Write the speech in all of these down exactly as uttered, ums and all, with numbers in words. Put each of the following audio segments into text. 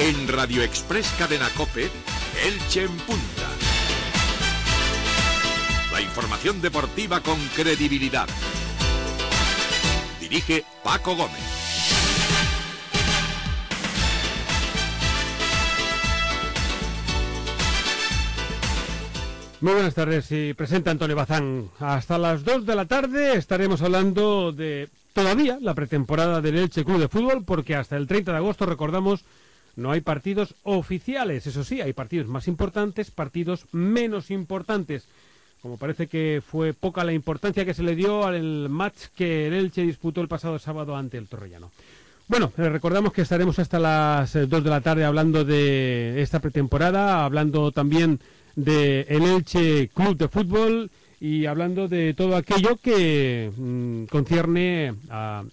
En Radio Express Cadena COPE, Elche en punta. La información deportiva con credibilidad. Dirige Paco Gómez. Muy buenas tardes, y presenta Antonio Bazán. Hasta las dos de la tarde estaremos hablando de todavía la pretemporada del Elche Club de Fútbol, porque hasta el treinta de agosto, recordamos, no hay partidos oficiales. Eso sí, hay partidos más importantes, partidos menos importantes. Como parece que fue poca la importancia que se le dio al match que el Elche disputó el pasado sábado ante el Torrellano. Bueno, eh, recordamos que estaremos hasta las eh, dos de la tarde hablando de esta pretemporada, hablando también de el Elche Club de Fútbol y hablando de todo aquello que mmm, concierne a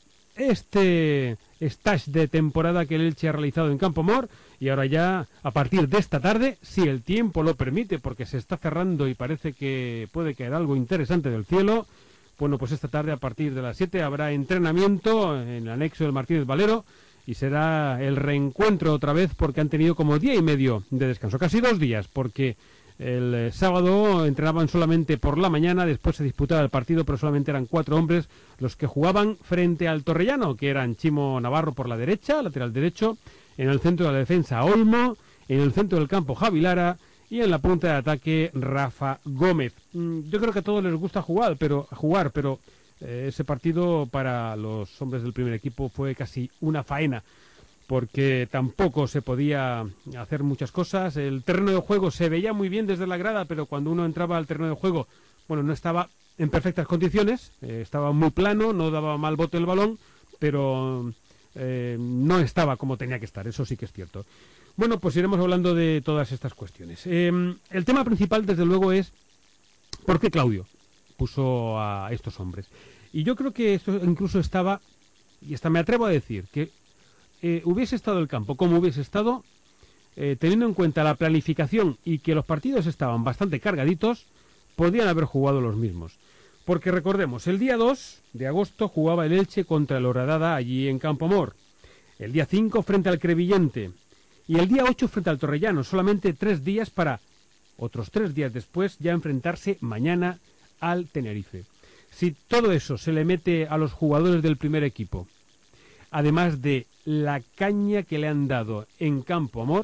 este stage de temporada que el Elche ha realizado en Campo Mor. Y ahora ya, a partir de esta tarde, si el tiempo lo permite, porque se está cerrando y parece que puede caer algo interesante del cielo, bueno, pues esta tarde a partir de las siete habrá entrenamiento en el anexo del Martínez Valero y será el reencuentro otra vez, porque han tenido como día y medio de descanso, casi dos días, porque el eh, sábado entrenaban solamente por la mañana, después se disputaba el partido, pero solamente eran cuatro hombres los que jugaban frente al Torrellano, que eran Chimo Navarro por la derecha, lateral derecho, en el centro de la defensa Olmo, en el centro del campo Javi Lara y en la punta de ataque Rafa Gómez. Yo creo que a todos les gusta jugar, pero jugar, pero eh, ese partido para los hombres del primer equipo fue casi una faena, porque tampoco se podía hacer muchas cosas. El terreno de juego se veía muy bien desde la grada, pero cuando uno entraba al terreno de juego, bueno, no estaba en perfectas condiciones, eh, estaba muy plano, no daba mal bote el balón, pero eh, no estaba como tenía que estar, eso sí que es cierto. Bueno, pues iremos hablando de todas estas cuestiones. Eh, el tema principal, desde luego, es por qué Claudio puso a estos hombres. Y yo creo que esto incluso estaba, y hasta me atrevo a decir, que eh, hubiese estado el campo como hubiese estado, eh, teniendo en cuenta la planificación y que los partidos estaban bastante cargaditos, podían haber jugado los mismos. Porque recordemos, el día dos de agosto jugaba el Elche contra el Horadada allí en Campo Mor. El día cinco frente al Crevillente. Y el día ocho frente al Torrellano. Solamente tres días para, otros tres días después, ya enfrentarse mañana al Tenerife. Si todo eso se le mete a los jugadores del primer equipo, además de la caña que le han dado en Campo Mor,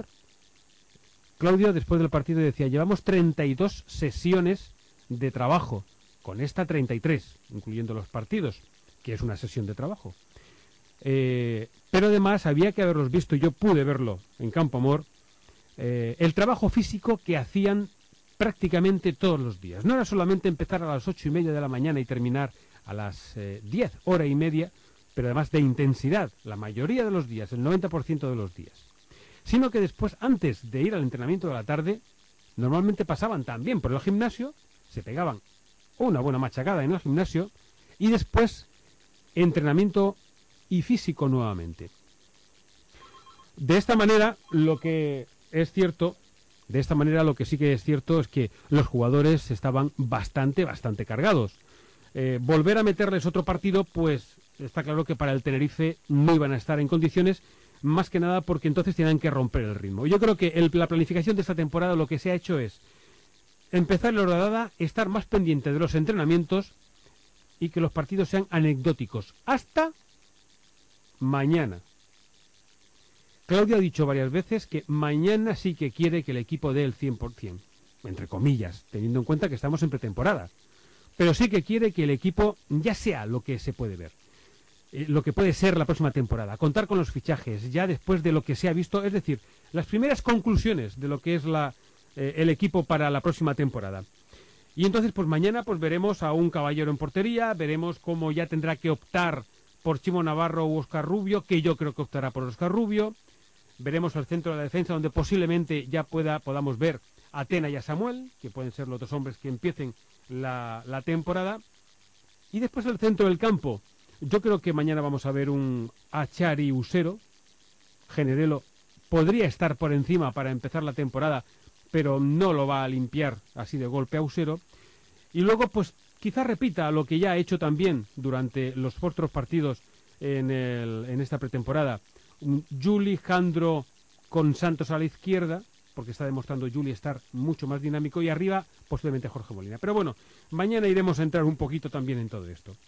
Claudio después del partido decía, llevamos treinta y dos sesiones de trabajo. Con esta treinta y tres, incluyendo los partidos, que es una sesión de trabajo. Eh, pero además había que haberlos visto, yo pude verlo en Campo Mor, eh, el trabajo físico que hacían prácticamente todos los días. No era solamente empezar a las ocho y media de la mañana y terminar a las eh, diez, hora y media, pero además de intensidad, la mayoría de los días, el noventa por ciento de los días. Sino que después, antes de ir al entrenamiento de la tarde, normalmente pasaban también por el gimnasio, se pegaban una buena machacada en el gimnasio y después entrenamiento y físico nuevamente. De esta manera, lo que es cierto, de esta manera lo que sí que es cierto es que los jugadores estaban bastante, bastante cargados. Eh, volver a meterles otro partido, pues está claro que para el Tenerife no iban a estar en condiciones, más que nada porque entonces tenían que romper el ritmo. Yo creo que el, la planificación de esta temporada lo que se ha hecho es empezar la rodada, estar más pendiente de los entrenamientos y que los partidos sean anecdóticos. Hasta mañana. Claudio ha dicho varias veces que mañana sí que quiere que el equipo dé el cien por ciento, entre comillas, teniendo en cuenta que estamos en pretemporada. Pero sí que quiere que el equipo ya sea lo que se puede ver, eh, lo que puede ser la próxima temporada. Contar con los fichajes, ya después de lo que se ha visto, es decir, las primeras conclusiones de lo que es la el equipo para la próxima temporada. Y entonces pues mañana pues veremos a un Caballero en portería, veremos cómo ya tendrá que optar por Chimo Navarro u Óscar Rubio, que yo creo que optará por Óscar Rubio. Veremos al centro de la defensa, donde posiblemente ya pueda podamos ver a Tena y a Samuel, que pueden ser los dos hombres que empiecen la, la temporada. Y después el centro del campo. Yo creo que mañana vamos a ver un Achari Usero. Generelo podría estar por encima para empezar la temporada, pero no lo va a limpiar así de golpe a Usero. Y luego, pues, quizá repita lo que ya ha hecho también durante los otros partidos en, el, en esta pretemporada. Juli, Jandro, con Santos a la izquierda, porque está demostrando Juli estar mucho más dinámico, y arriba posiblemente Jorge Molina. Pero bueno, mañana iremos a entrar un poquito también en todo esto.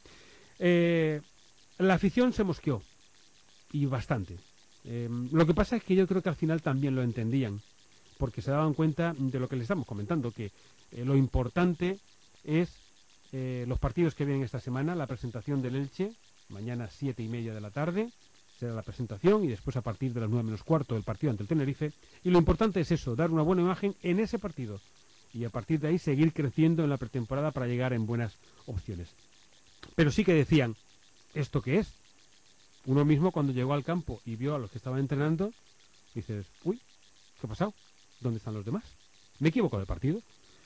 Eh, la afición se mosqueó, y bastante. Eh, lo que pasa es que yo creo que al final también lo entendían, porque se daban cuenta de lo que les estamos comentando, que eh, lo importante es eh, los partidos que vienen esta semana, la presentación del Elche, mañana siete y media de la tarde, será la presentación, y después a partir de las nueve menos cuarto el partido ante el Tenerife, y lo importante es eso, dar una buena imagen en ese partido, y a partir de ahí seguir creciendo en la pretemporada para llegar en buenas opciones. Pero sí que decían, ¿esto qué es? Uno mismo cuando llegó al campo y vio a los que estaban entrenando, dices, uy, ¿qué ha pasado? ¿Dónde están los demás? ¿Me he equivocado de partido?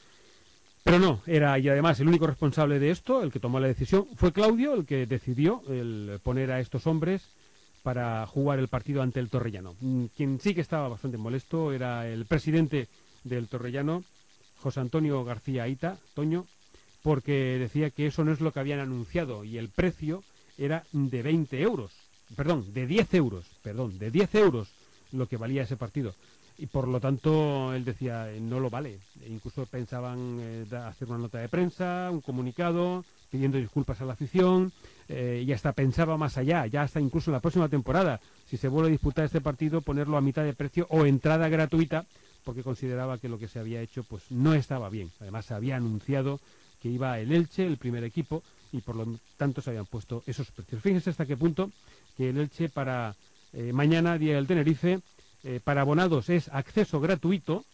Pero no, era, y además el único responsable de esto, el que tomó la decisión, fue Claudio, el que decidió el poner a estos hombres para jugar el partido ante el Torrellano. Quien sí que estaba bastante molesto era el presidente del Torrellano, José Antonio García Aita, Toño, porque decía que eso no es lo que habían anunciado, y el precio era de veinte euros, perdón, de diez euros, perdón, de diez euros lo que valía ese partido. Y por lo tanto él decía, no lo vale. E incluso pensaban eh, hacer una nota de prensa, un comunicado, pidiendo disculpas a la afición, eh, y hasta pensaba más allá, ya hasta incluso en la próxima temporada, si se vuelve a disputar este partido, ponerlo a mitad de precio o entrada gratuita, porque consideraba que lo que se había hecho pues no estaba bien. Además se había anunciado que iba el Elche, el primer equipo, y por lo tanto se habían puesto esos precios. Fíjense hasta qué punto que el Elche para eh, mañana, día del Tenerife, eh, para abonados es acceso gratuito,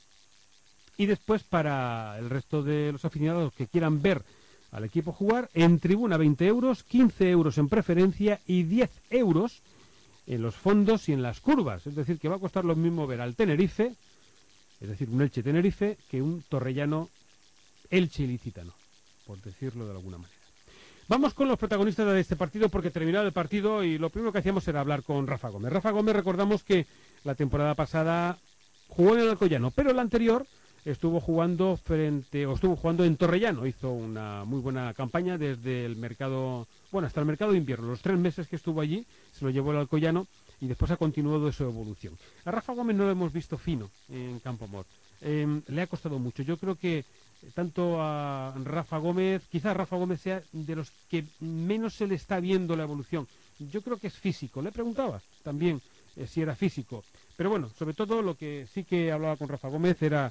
y después para el resto de los aficionados que quieran ver al equipo jugar, en tribuna veinte euros, quince euros en preferencia y diez euros en los fondos y en las curvas. Es decir, que va a costar lo mismo ver al Tenerife, es decir, un Elche Tenerife, que un Torrellano Elche ilicitano, por decirlo de alguna manera. Vamos con los protagonistas de este partido, porque terminado el partido y lo primero que hacíamos era hablar con Rafa Gómez. Rafa Gómez, recordamos que la temporada pasada jugó en el Alcoyano, pero la anterior estuvo jugando frente o estuvo jugando en Torrellano. Hizo una muy buena campaña desde el mercado, bueno, hasta el mercado de invierno. Los tres meses que estuvo allí se lo llevó el Alcoyano y después ha continuado su evolución. A Rafa Gómez no lo hemos visto fino en Campo Mor. Eh, le ha costado mucho. Yo creo que tanto a Rafa Gómez, quizás Rafa Gómez sea de los que menos se le está viendo la evolución. Yo creo que es físico. Le preguntaba también eh, si era físico. Pero bueno, sobre todo lo que sí que hablaba con Rafa Gómez era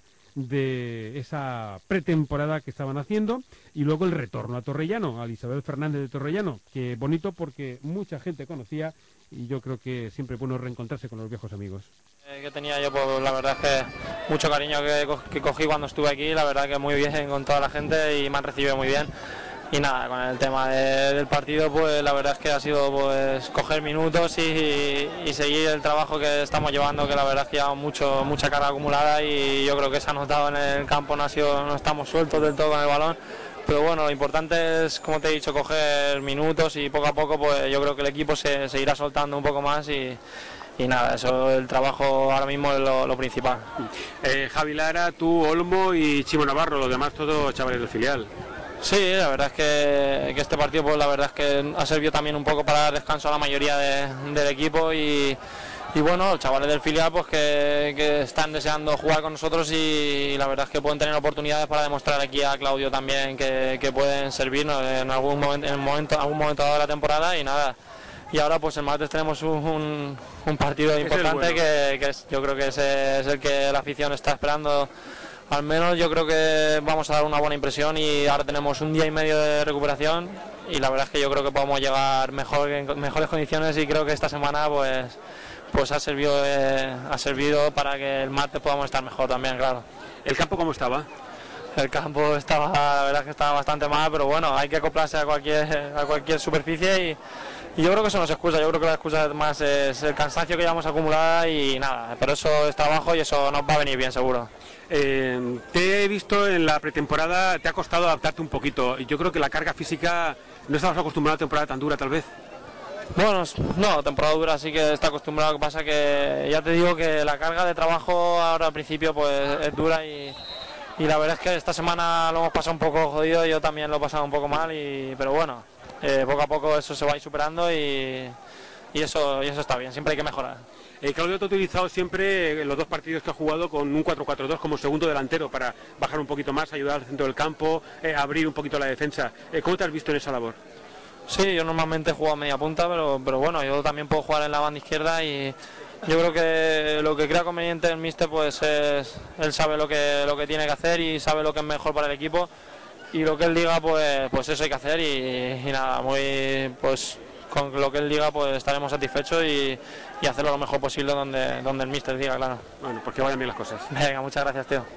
de esa pretemporada que estaban haciendo, y luego el retorno a Torrellano, al Isabel Fernández de Torrellano, que bonito porque mucha gente conocía, y yo creo que siempre es bueno reencontrarse con los viejos amigos. Eh, que tenía yo, pues la verdad es que mucho cariño que, co que cogí cuando estuve aquí, la verdad que muy bien con toda la gente y me han recibido muy bien. Y nada, con el tema de, del partido, pues la verdad es que ha sido pues coger minutos y, y seguir el trabajo que estamos llevando, que la verdad es que llevamos mucho, mucha carga acumulada, y yo creo que se ha notado en el campo, no ha sido, no estamos sueltos del todo con el balón. Pero bueno, lo importante es, como te he dicho, coger minutos, y poco a poco pues yo creo que el equipo se, se irá soltando un poco más, y, y nada, eso, el trabajo ahora mismo es lo, lo principal. Eh, Javi Lara, tú, Olmo y Chimo Navarro, los demás todos chavales del filial. Sí, la verdad es que, que este partido pues la verdad es que ha servido también un poco para dar descanso a la mayoría de, del equipo, y, y bueno, los chavales del filial pues que, que están deseando jugar con nosotros, y, y la verdad es que pueden tener oportunidades para demostrar aquí a Claudio también que, que pueden servirnos en algún momento, en momento, algún momento dado de la temporada. Y nada, y ahora pues el martes tenemos un, un, un partido importante, bueno, que, que es, yo creo que ese es el que la afición está esperando. Al menos yo creo que vamos a dar una buena impresión, y ahora tenemos un día y medio de recuperación, y la verdad es que yo creo que podemos llegar mejor, en mejores condiciones, y creo que esta semana pues, pues ha, servido, eh, ha servido para que el martes podamos estar mejor también, claro. ¿El campo cómo estaba? El campo estaba, la verdad es que estaba bastante mal, pero bueno, hay que acoplarse a cualquier, a cualquier superficie, y, y yo creo que eso no es excusa. Yo creo que la excusa más es el cansancio que llevamos acumulada, y nada, pero eso es trabajo y eso nos va a venir bien seguro. Eh, te he visto en la pretemporada, te ha costado adaptarte un poquito. Yo creo que la carga física, no estabas acostumbrado a una temporada tan dura, tal vez. Bueno, no, temporada dura sí que está acostumbrado. Lo que pasa que ya te digo que la carga de trabajo ahora al principio pues es dura, y, y la verdad es que esta semana lo hemos pasado un poco jodido. Yo también lo he pasado un poco mal, y, pero bueno, eh, poco a poco eso se va a ir superando, y, y, eso, y eso está bien, siempre hay que mejorar. Eh, Claudio te ha utilizado siempre en los dos partidos que ha jugado con un cuatro cuatro dos como segundo delantero para bajar un poquito más, ayudar al centro del campo, eh, abrir un poquito la defensa. Eh, ¿Cómo te has visto en esa labor? Sí, yo normalmente juego a media punta, pero, pero bueno, yo también puedo jugar en la banda izquierda y yo creo que lo que crea conveniente el míster pues es, él sabe lo que, lo que tiene que hacer y sabe lo que es mejor para el equipo y lo que él diga pues, pues eso hay que hacer y, y nada, muy pues con lo que él diga pues estaremos satisfechos y, y hacerlo lo mejor posible donde, donde el míster diga, claro. Bueno, pues que vayan bien las cosas. Venga, muchas gracias, tío.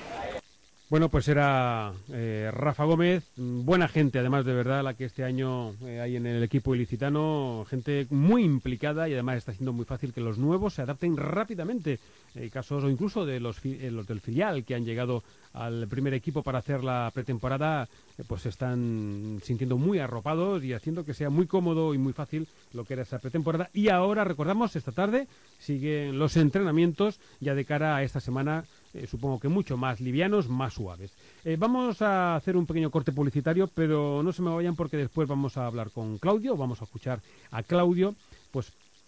Bueno, pues era eh, Rafa Gómez, buena gente además de verdad la que este año eh, hay en el equipo ilicitano, gente muy implicada y además está siendo muy fácil que los nuevos se adapten rápidamente. Hay casos o incluso de los, eh, los del filial que han llegado al primer equipo para hacer la pretemporada, eh, pues se están sintiendo muy arropados y haciendo que sea muy cómodo y muy fácil lo que era esa pretemporada. Y ahora, recordamos, esta tarde siguen los entrenamientos ya de cara a esta semana. Eh, supongo que mucho más livianos, más suaves. Eh, vamos a hacer un pequeño corte publicitario, pero no se me vayan porque después vamos a hablar con Claudio, vamos a escuchar a Claudio, pues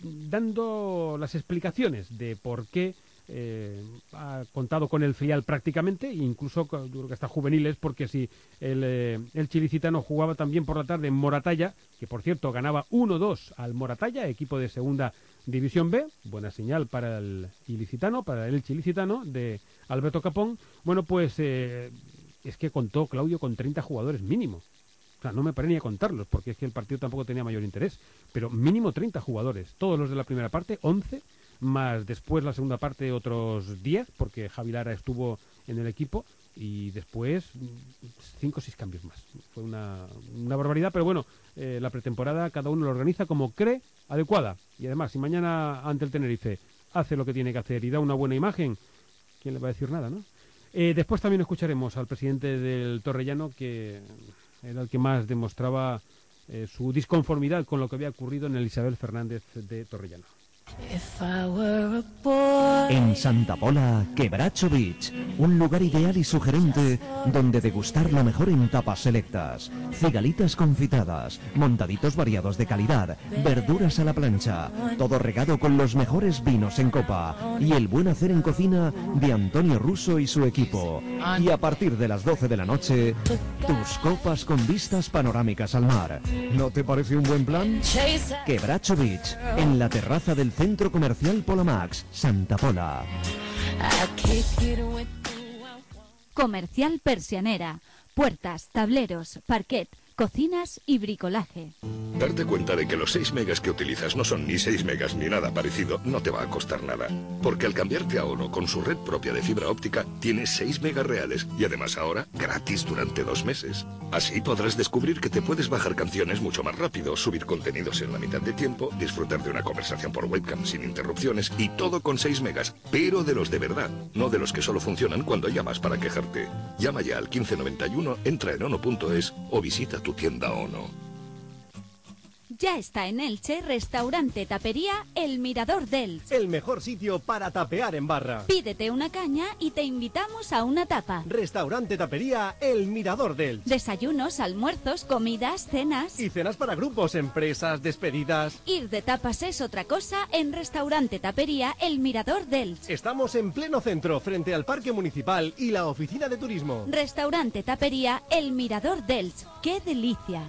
dando las explicaciones de por qué eh, ha contado con el filial prácticamente, incluso yo creo que hasta juveniles, porque si el, eh, el ilicitano jugaba también por la tarde en Moratalla, que por cierto ganaba uno dos al Moratalla, equipo de segunda División B, buena señal para el ilicitano, para el Elche ilicitano de Alberto Capón. Bueno, pues eh, es que contó Claudio con treinta jugadores mínimo. O sea, no me paré ni a contarlos, porque es que el partido tampoco tenía mayor interés. Pero mínimo treinta jugadores. Todos los de la primera parte, once, más después la segunda parte otros diez, porque Javi Lara estuvo en el equipo, y después cinco o seis cambios más. Fue una, una barbaridad, pero bueno, eh, la pretemporada cada uno lo organiza como cree adecuada. Y además, si mañana ante el Tenerife hace lo que tiene que hacer y da una buena imagen, ¿quién le va a decir nada, no? Eh, después también escucharemos al presidente del Torrellano, que era el que más demostraba eh, su disconformidad con lo que había ocurrido en el Isabel Fernández de Torrellano. En Santa Pola, Quebracho Beach, un lugar ideal y sugerente donde degustar lo mejor en tapas selectas, cigalitas confitadas, montaditos variados de calidad, verduras a la plancha, todo regado con los mejores vinos en copa y el buen hacer en cocina de Antonio Russo y su equipo. Y a partir de las doce de la noche, tus copas con vistas panorámicas al mar. ¿No te parece un buen plan? Quebracho Beach, en la terraza del Centro Comercial Polamax, Santa Pola. Comercial Persianera. Puertas, tableros, parquet, cocinas y bricolaje. Darte cuenta de que los seis megas que utilizas no son ni seis megas ni nada parecido no te va a costar nada. Porque al cambiarte a Ono con su red propia de fibra óptica, tienes seis megas reales y además ahora gratis durante dos meses. Así podrás descubrir que te puedes bajar canciones mucho más rápido, subir contenidos en la mitad de tiempo, disfrutar de una conversación por webcam sin interrupciones y todo con seis megas, pero de los de verdad, no de los que solo funcionan cuando llamas para quejarte. Llama ya al quince noventa y uno, entra en ono punto es o visita tu tienda Ono. Ya está en Elche, restaurante tapería El Mirador de Elche. El mejor sitio para tapear en barra. Pídete una caña y te invitamos a una tapa. Restaurante tapería El Mirador de Elche. Desayunos, almuerzos, comidas, cenas. Y cenas para grupos, empresas, despedidas. Ir de tapas es otra cosa en restaurante tapería El Mirador de Elche. Estamos en pleno centro, frente al Parque Municipal y la Oficina de Turismo. Restaurante tapería El Mirador de Elche. ¡Qué delicia!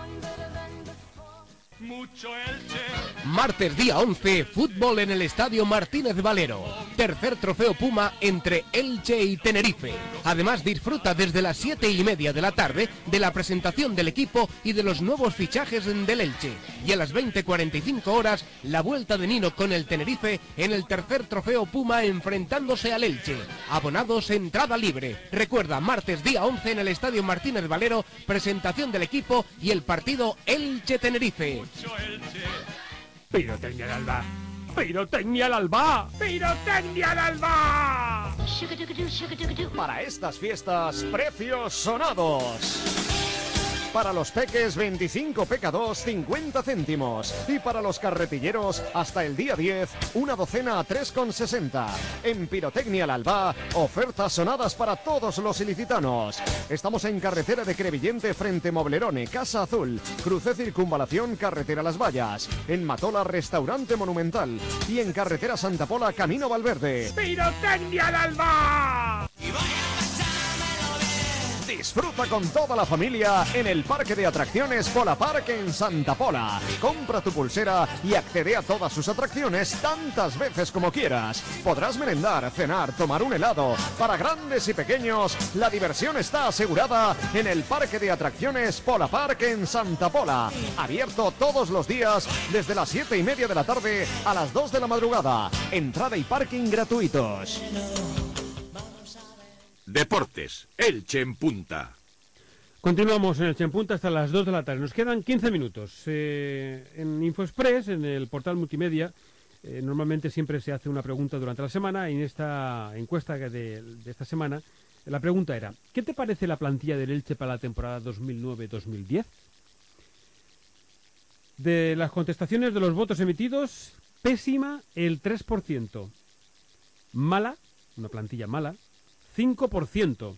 Mucho Elche. Martes día once, fútbol en el Estadio Martínez Valero. Tercer trofeo Puma entre Elche y Tenerife. Además disfruta desde las siete y media de la tarde de la presentación del equipo y de los nuevos fichajes del Elche. Y a las veinte cuarenta y cinco horas, la vuelta de Nino con el Tenerife en el tercer trofeo Puma enfrentándose al Elche. Abonados, entrada libre. Recuerda, martes día once en el Estadio Martínez Valero, presentación del equipo y el partido Elche-Tenerife. ¡Pirotecnia al alba! ¡Pirotecnia al alba! ¡Pirotecnia al alba! Para estas fiestas, precios sonados. Para los peques, veinticinco P K dos, cincuenta céntimos. Y para los carretilleros, hasta el día diez, una docena a tres con sesenta. En Pirotecnia La Alba, ofertas sonadas para todos los ilicitanos. Estamos en carretera de Crevillente frente Moblerone, Casa Azul. Cruce Circunvalación, carretera Las Vallas. En Matola, restaurante Monumental. Y en carretera Santa Pola, camino Valverde. ¡Pirotecnia La Alba! Disfruta con toda la familia en el parque de atracciones Pola Park en Santa Pola. Compra tu pulsera y accede a todas sus atracciones tantas veces como quieras. Podrás merendar, cenar, tomar un helado. Para grandes y pequeños, la diversión está asegurada en el parque de atracciones Pola Park en Santa Pola. Abierto todos los días desde las siete y media de la tarde a las dos de la madrugada. Entrada y parking gratuitos. Deportes, Elche en punta. Continuamos en Elche en punta hasta las dos de la tarde. Nos quedan quince minutos. Eh, en InfoExpress, en el portal multimedia, eh, normalmente siempre se hace una pregunta durante la semana. Y en esta encuesta de, de esta semana, la pregunta era: ¿qué te parece la plantilla del Elche para la temporada dos mil nueve dos mil diez? De las contestaciones de los votos emitidos, pésima el tres por ciento. Mala, una plantilla mala, cinco por ciento.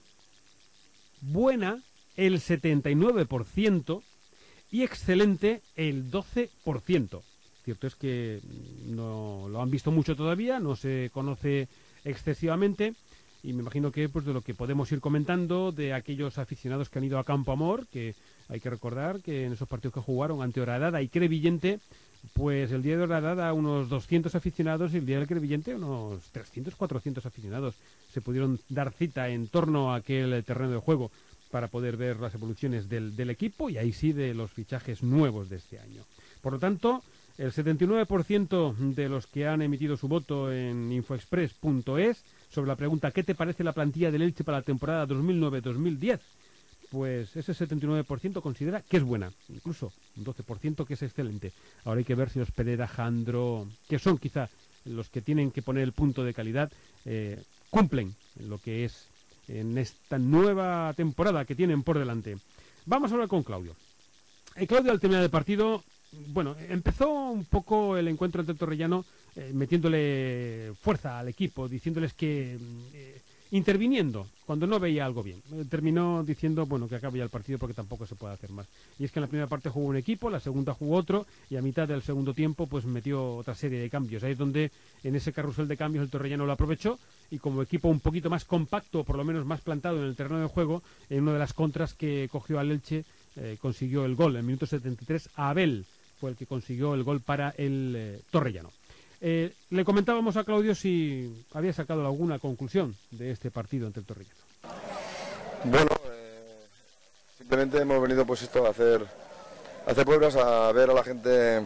Buena, el setenta y nueve por ciento. Y excelente, el doce por ciento. Cierto es que no lo han visto mucho todavía, no se conoce excesivamente. Y me imagino que pues de lo que podemos ir comentando de aquellos aficionados que han ido a Campo Amor, que hay que recordar que en esos partidos que jugaron ante Horadada y Crevillente, pues el día de Horadada unos doscientos aficionados y el día del Crevillente unos trescientos, cuatrocientos aficionados se pudieron dar cita en torno a aquel terreno de juego para poder ver las evoluciones del, del equipo y ahí sí de los fichajes nuevos de este año. Por lo tanto, el setenta y nueve por ciento de los que han emitido su voto en infoexpress punto es sobre la pregunta ¿qué te parece la plantilla del Elche para la temporada dos mil nueve dos mil diez? Pues ese setenta y nueve por ciento considera que es buena, incluso un doce por ciento que es excelente. Ahora hay que ver si los Pereira, Jandro, que son quizá los que tienen que poner el punto de calidad, eh, cumplen lo que es en esta nueva temporada que tienen por delante. Vamos a hablar con Claudio. Eh, Claudio, al terminar el partido, bueno, empezó un poco el encuentro ante el Torrellano eh, metiéndole fuerza al equipo, diciéndoles que... Eh, interviniendo cuando no veía algo bien. Terminó diciendo, bueno, que acabe ya el partido porque tampoco se puede hacer más. Y es que en la primera parte jugó un equipo, la segunda jugó otro, y a mitad del segundo tiempo pues metió otra serie de cambios. Ahí es donde en ese carrusel de cambios el Torrellano lo aprovechó, y como equipo un poquito más compacto, por lo menos más plantado en el terreno de juego, en una de las contras que cogió al Elche, eh, consiguió el gol. En el minuto setenta y tres, Abel fue el que consiguió el gol para el eh, Torrellano. Eh, le comentábamos a Claudio si había sacado alguna conclusión de este partido ante el Torrellano. Bueno, eh, simplemente hemos venido pues esto a hacer, a hacer pruebas, a ver a la gente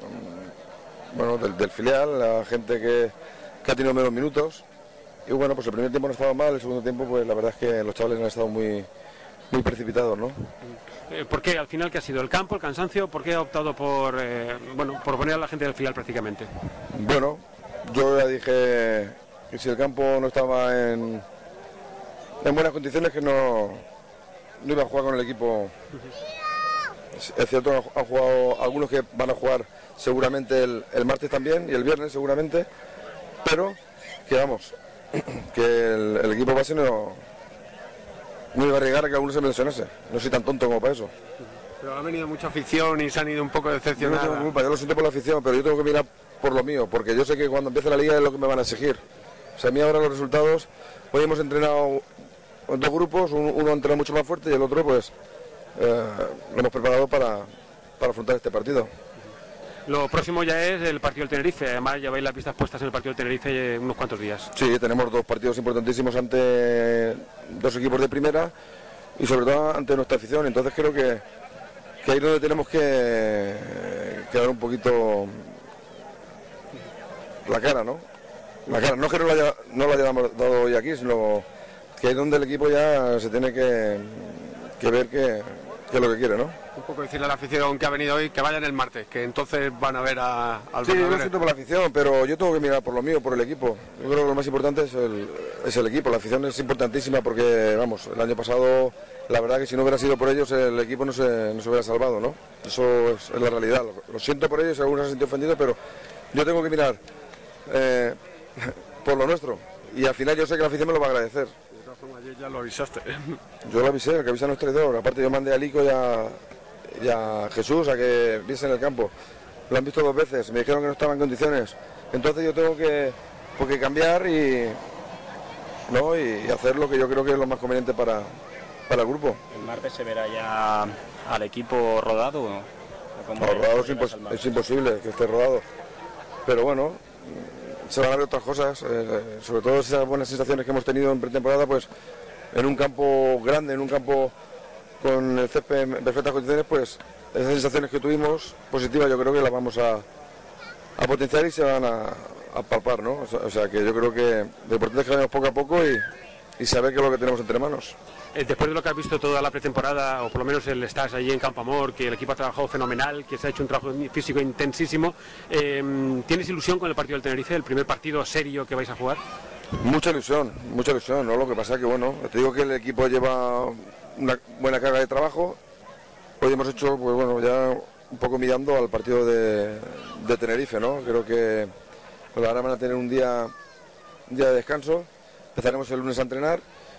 um, bueno, del, del filial, la gente que, que ha tenido menos minutos. Y bueno, pues el primer tiempo no estaba mal, el segundo tiempo pues la verdad es que los chavales han estado muy, muy precipitados, ¿no? ¿Por qué al final qué ha sido el campo, el cansancio? ¿Por qué ha optado por eh, bueno por poner a la gente del filial prácticamente? Bueno, yo ya dije que si el campo no estaba en, en buenas condiciones que no, no iba a jugar con el equipo. Es cierto, han jugado algunos que van a jugar seguramente el, el martes también y el viernes seguramente, pero que vamos, que el, el equipo base no... no iba a arriesgar a que alguno se me lesionase. No soy tan tonto como para eso. Pero ha venido mucha afición y se han ido un poco decepcionados. No tengo culpa, yo lo siento por la afición, pero yo tengo que mirar por lo mío, porque yo sé que cuando empiece la liga es lo que me van a exigir. O sea, a mí ahora los resultados, hoy hemos entrenado en dos grupos, uno ha entrenado mucho más fuerte y el otro pues eh, lo hemos preparado para, para afrontar este partido. Lo próximo ya es el partido del Tenerife, además lleváis las pistas puestas en el partido del Tenerife unos cuantos días. Sí, tenemos dos partidos importantísimos ante dos equipos de primera y sobre todo ante nuestra afición, entonces creo que, que ahí es donde tenemos que, que dar un poquito la cara, ¿no? La cara, no que no la, haya, no la hayamos dado hoy aquí, sino que ahí es donde el equipo ya se tiene que, que ver que, que es lo que quiere, ¿no? Un poco decirle a la afición que ha venido hoy que vayan el martes, que entonces van a ver a, al Sí, yo lo siento por la afición, pero yo tengo que mirar por lo mío, por el equipo. Yo creo que lo más importante es el, es el equipo. La afición es importantísima porque, vamos, el año pasado, la verdad que si no hubiera sido por ellos, el equipo no se, no se hubiera salvado, ¿no? Eso es, es la realidad. Lo, lo siento por ellos, algunos se han sentido ofendidos, pero yo tengo que mirar eh, por lo nuestro. Y al final yo sé que la afición me lo va a agradecer. De todas formas, ayer ya lo avisaste. Yo lo avisé, el que avisa no es traidor. Aparte yo mandé a Lico y a, y a Jesús a que viesen el campo. Lo han visto dos veces, me dijeron que no estaba en condiciones. Entonces yo tengo que, pues, que cambiar y, ¿no? y, y hacer lo que yo creo que es lo más conveniente para, para el grupo. ¿El martes se verá ya al equipo rodado? ¿O no, rodado es, impos es imposible que esté rodado. Pero bueno, se van a ver otras cosas, eh, sobre todo esas buenas sensaciones que hemos tenido en pretemporada, pues en un campo grande, en un campo con el césped en perfectas condiciones, pues esas sensaciones que tuvimos positivas yo creo que las vamos a, a potenciar y se van a, a palpar, ¿no? O sea, o sea que yo creo que lo importante es que vayamos poco a poco y, y saber qué es lo que tenemos entre manos. Eh, después de lo que has visto toda la pretemporada, o por lo menos el estás allí en Campamor, que el equipo ha trabajado fenomenal, que se ha hecho un trabajo físico intensísimo, eh, ¿tienes ilusión con el partido del Tenerife, el primer partido serio que vais a jugar? Mucha ilusión, mucha ilusión, ¿no? Lo que pasa es que, bueno, te digo que el equipo lleva una buena carga de trabajo. Hoy hemos hecho, pues bueno, ya un poco mirando al partido de, de Tenerife, ¿no? Creo que pues, ahora van a tener un día, un día de descanso, empezaremos el lunes a entrenar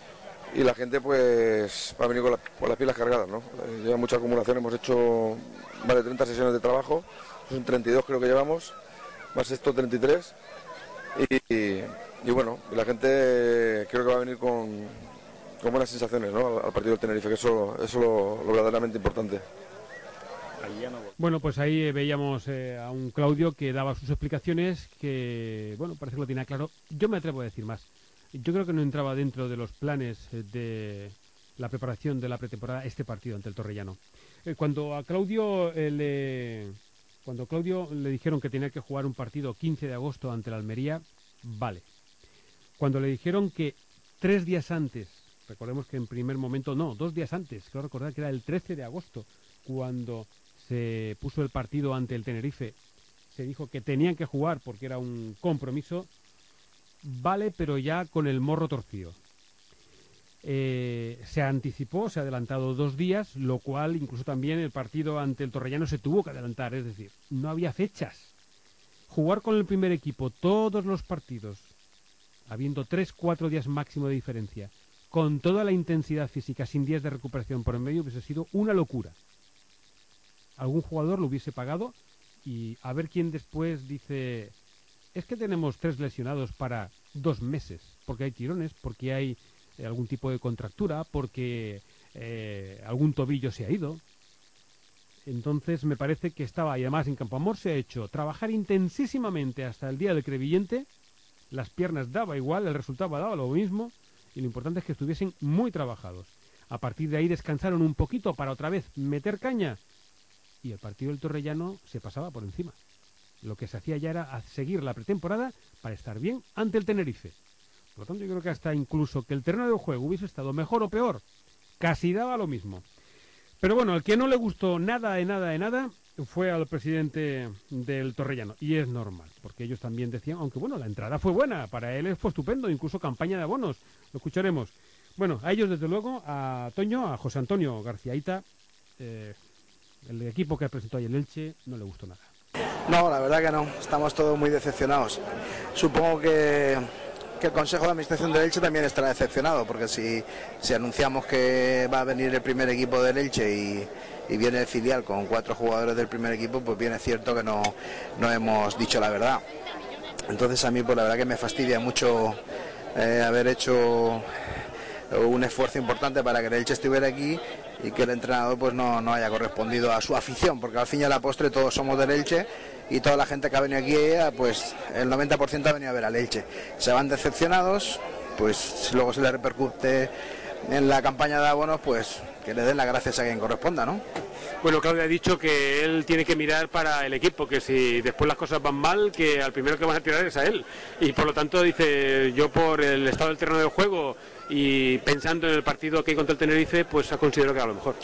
y la gente pues va a venir con, la, con las pilas cargadas, ¿no? Eh, lleva mucha acumulación, hemos hecho más de treinta sesiones de trabajo, son treinta y dos creo que llevamos, más esto treinta y tres y, y, y bueno, y la gente creo que va a venir con, con buenas sensaciones, ¿no? al, al partido del Tenerife, que eso es lo, lo verdaderamente importante. Bueno, pues ahí eh, veíamos eh, a un Claudio que daba sus explicaciones, que, bueno, parece que lo tenía claro. Yo me atrevo a decir más. Yo creo que no entraba dentro de los planes eh, de la preparación de la pretemporada este partido ante el Torrellano. Eh, cuando a Claudio eh, le... Cuando a Claudio le dijeron que tenía que jugar un partido quince de agosto ante la Almería, vale. Cuando le dijeron que tres días antes, recordemos que en primer momento, no, dos días antes, creo recordar que era el trece de agosto, cuando se puso el partido ante el Tenerife, se dijo que tenían que jugar porque era un compromiso, vale, pero ya con el morro torcido. Eh, se anticipó, se ha adelantado dos días, lo cual incluso también el partido ante el Torrellano se tuvo que adelantar, es decir, no había fechas. Jugar con el primer equipo todos los partidos, habiendo tres, cuatro días máximo de diferencia, con toda la intensidad física, sin días de recuperación por en medio, hubiese sido una locura. Algún jugador lo hubiese pagado y a ver quién después dice, es que tenemos tres lesionados para dos meses, porque hay tirones, porque hay eh, algún tipo de contractura, porque eh, algún tobillo se ha ido. Entonces me parece que estaba, y además en Campamor se ha hecho trabajar intensísimamente hasta el día del Crevillente, las piernas daba igual, el resultado daba lo mismo, y lo importante es que estuviesen muy trabajados. A partir de ahí descansaron un poquito para otra vez meter caña, y el partido del Torrellano se pasaba por encima. Lo que se hacía ya era seguir la pretemporada para estar bien ante el Tenerife. Por lo tanto, yo creo que hasta incluso que el terreno de juego hubiese estado mejor o peor, casi daba lo mismo. Pero bueno, el que no le gustó nada de nada de nada fue al presidente del Torrellano. Y es normal, porque ellos también decían, aunque bueno, la entrada fue buena, para él fue estupendo, incluso campaña de abonos, lo escucharemos. Bueno, a ellos desde luego, a Toño, a José Antonio Garciaita, eh, el equipo que presentó ayer el Elche, no le gustó nada. No, la verdad que no, estamos todos muy decepcionados. Supongo que, que el Consejo de Administración del Elche también estará decepcionado, porque si, si anunciamos que va a venir el primer equipo del Elche y, y viene el filial con cuatro jugadores del primer equipo, pues bien es cierto que no, no hemos dicho la verdad. Entonces a mí pues la verdad que me fastidia mucho eh, haber hecho un esfuerzo importante para que el Elche estuviera aquí y que el entrenador pues no, no haya correspondido a su afición, porque al fin y a la postre todos somos del Elche y toda la gente que ha venido aquí, pues el noventa por ciento ha venido a ver al Elche. Se van decepcionados, pues luego se les repercute en la campaña de abonos, pues que le den las gracias a quien corresponda, ¿no? Bueno, Claudio ha dicho que él tiene que mirar para el equipo, que si después las cosas van mal, que al primero que van a tirar es a él. Y por lo tanto dice, yo por el estado del terreno de juego y pensando en el partido que hay contra el Tenerife, pues considero que a lo mejor.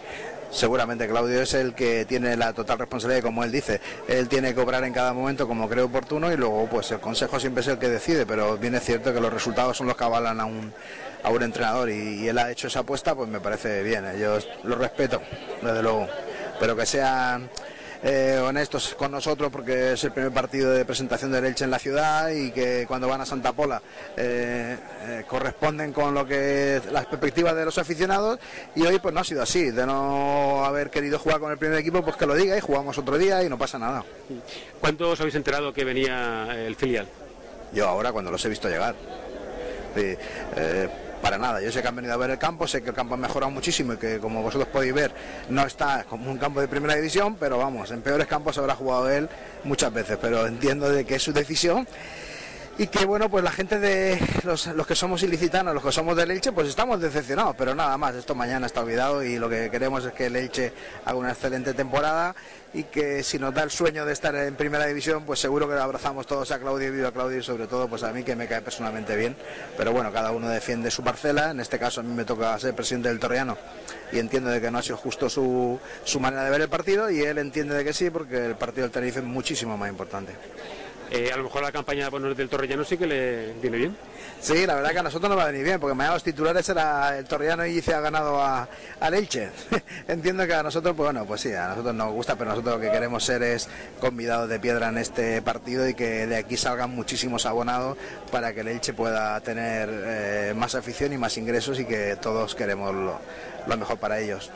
seguramente Claudio es el que tiene la total responsabilidad, como él dice, él tiene que obrar en cada momento como cree oportuno y luego pues el consejo siempre es el que decide, pero bien es cierto que los resultados son los que avalan a un, a un entrenador y, y él ha hecho esa apuesta, pues me parece bien, ¿eh? Yo lo respeto, desde luego, pero que sean eh, honestos con nosotros porque es el primer partido de presentación del Elche en la ciudad y que cuando van a Santa Pola eh, eh, corresponden con lo que las perspectivas de los aficionados y hoy pues no ha sido así, de no haber querido jugar con el primer equipo pues que lo diga y jugamos otro día y no pasa nada. ¿Cuándo os habéis enterado que venía el filial? Yo ahora cuando los he visto llegar. Sí, eh, para nada, yo sé que han venido a ver el campo, sé que el campo ha mejorado muchísimo y que como vosotros podéis ver no está como un campo de primera división, pero vamos, en peores campos habrá jugado él muchas veces, pero entiendo de que es su decisión y que bueno, pues la gente de los, los que somos ilicitanos, los que somos del Elche, pues estamos decepcionados, pero nada más, esto mañana está olvidado y lo que queremos es que el Elche haga una excelente temporada y que si nos da el sueño de estar en primera división, pues seguro que abrazamos todos a Claudio y viva Claudio y sobre todo pues a mí que me cae personalmente bien, pero bueno, cada uno defiende su parcela, en este caso a mí me toca ser presidente del Torriano y entiendo de que no ha sido justo su, su manera de ver el partido y él entiende de que sí, porque el partido del Tenerife es muchísimo más importante. Eh, a lo mejor la campaña bueno, del Torrellano sí que le viene bien. Sí, la verdad que a nosotros nos va a venir bien, porque mañana los titulares era el Torrellano y se ha ganado a, al Elche. Entiendo que a nosotros, pues bueno, pues sí, a nosotros nos gusta, pero nosotros lo que queremos ser es convidados de piedra en este partido y que de aquí salgan muchísimos abonados para que el Elche pueda tener eh, más afición y más ingresos y que todos queremos lo, lo mejor para ellos.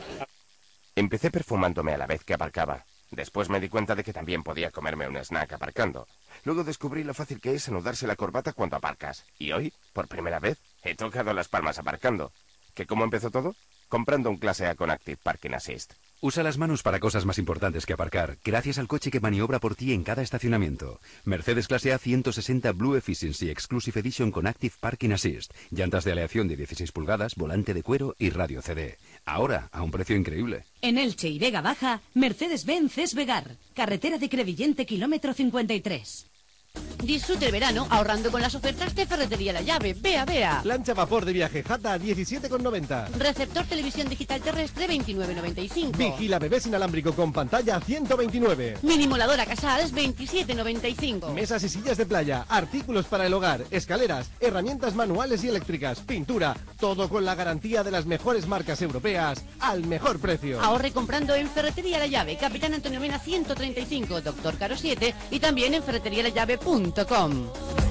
Empecé perfumándome a la vez que aparcaba. Después me di cuenta de que también podía comerme un snack aparcando. Luego descubrí lo fácil que es anudarse la corbata cuando aparcas. Y hoy, por primera vez, he tocado las palmas aparcando. ¿Que cómo empezó todo? Comprando un clase A con Active Parking Assist. Usa las manos para cosas más importantes que aparcar, gracias al coche que maniobra por ti en cada estacionamiento. Mercedes clase A ciento sesenta Blue Efficiency Exclusive Edition con Active Parking Assist. Llantas de aleación de dieciséis pulgadas, volante de cuero y radio C D. Ahora, a un precio increíble. En Elche y Vega Baja, Mercedes-Benz es Vegar. Carretera de Crevillente, kilómetro cincuenta y tres. Disfrute el verano ahorrando con las ofertas de Ferretería La Llave. Vea, vea. Plancha vapor de viaje Jata diecisiete con noventa. Receptor televisión digital terrestre veintinueve noventa y cinco. Vigila bebés inalámbrico con pantalla ciento veintinueve. Mini moladora Casals veintisiete noventa y cinco. Mesas y sillas de playa, artículos para el hogar, escaleras, herramientas manuales y eléctricas, pintura, todo con la garantía de las mejores marcas europeas al mejor precio. Ahorre comprando en Ferretería La Llave, Capitán Antonio Mena ciento treinta y cinco, Doctor Caro siete y también en ferretería la llave punto com.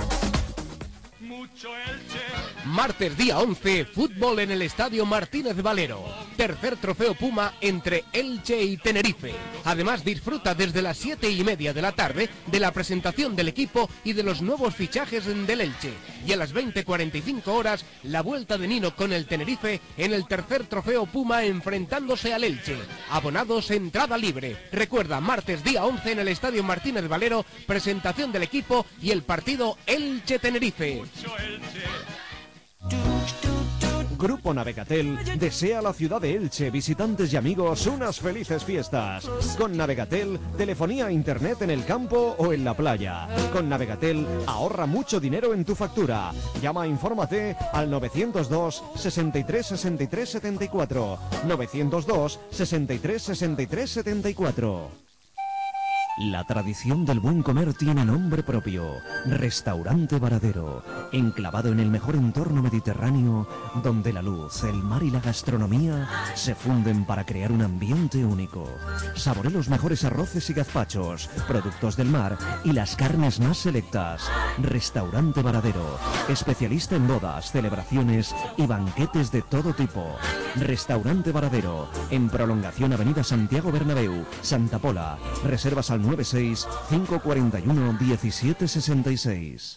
Martes día once, fútbol en el Estadio Martínez Valero. Tercer trofeo Puma entre Elche y Tenerife. Además disfruta desde las siete y media de la tarde de la presentación del equipo y de los nuevos fichajes del Elche. Y a las veinte cuarenta y cinco horas, la vuelta de Nino con el Tenerife en el tercer trofeo Puma enfrentándose al Elche. Abonados, entrada libre. Recuerda, martes día once en el Estadio Martínez Valero, presentación del equipo y el partido Elche-Tenerife. Grupo Navegatel desea a la ciudad de Elche, visitantes y amigos, unas felices fiestas. Con Navegatel, telefonía e internet en el campo o en la playa. Con Navegatel, ahorra mucho dinero en tu factura. Llama, infórmate al novecientos dos, sesenta y tres, sesenta y tres, setenta y cuatro. novecientos dos, sesenta y tres, sesenta y tres, setenta y cuatro. La tradición del buen comer tiene nombre propio. Restaurante Varadero, enclavado en el mejor entorno mediterráneo, donde la luz, el mar y la gastronomía se funden para crear un ambiente único. Saboree los mejores arroces y gazpachos, productos del mar y las carnes más selectas. Restaurante Varadero, especialista en bodas, celebraciones y banquetes de todo tipo. Restaurante Varadero, en prolongación Avenida Santiago Bernabéu, Santa Pola. Reservas al nueve seis, cinco cuatro uno, diecisiete sesenta y seis.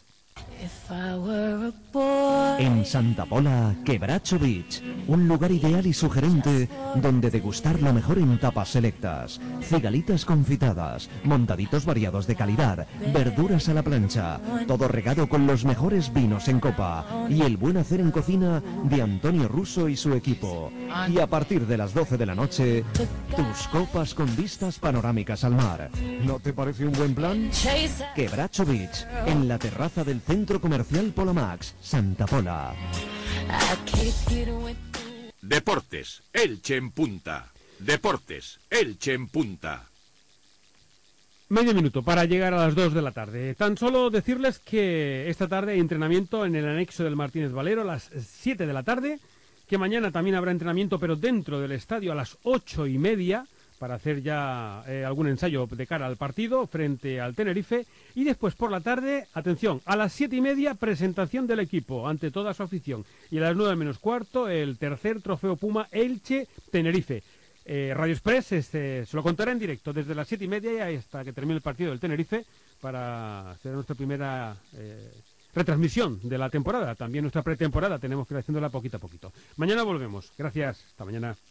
En Santa Pola, Quebracho Beach, un lugar ideal y sugerente donde degustar lo mejor en tapas selectas, cigalitas confitadas, montaditos variados de calidad, verduras a la plancha, todo regado con los mejores vinos en copa y el buen hacer en cocina de Antonio Russo y su equipo. Y a partir de las doce de la noche, tus copas con vistas panorámicas al mar. ¿No te parece un buen plan? Quebracho Beach, en la terraza del Centro Comercial Polamax, Santa Pola. Deportes, Elche en punta. Deportes, Elche en punta. Medio minuto para llegar a las dos de la tarde. Tan solo decirles que esta tarde hay entrenamiento en el anexo del Martínez Valero a las siete de la tarde, que mañana también habrá entrenamiento, pero dentro del estadio a las ocho y media, para hacer ya eh, algún ensayo de cara al partido frente al Tenerife. Y después por la tarde, atención, a las siete y media, presentación del equipo ante toda su afición. Y a las nueve menos cuarto, el tercer trofeo Puma Elche-Tenerife. Eh, Radio Express este, se lo contará en directo desde las siete y media y hasta que termine el partido del Tenerife para hacer nuestra primera eh, retransmisión de la temporada. También nuestra pretemporada tenemos que ir haciéndola poquito a poquito. Mañana volvemos. Gracias. Hasta mañana.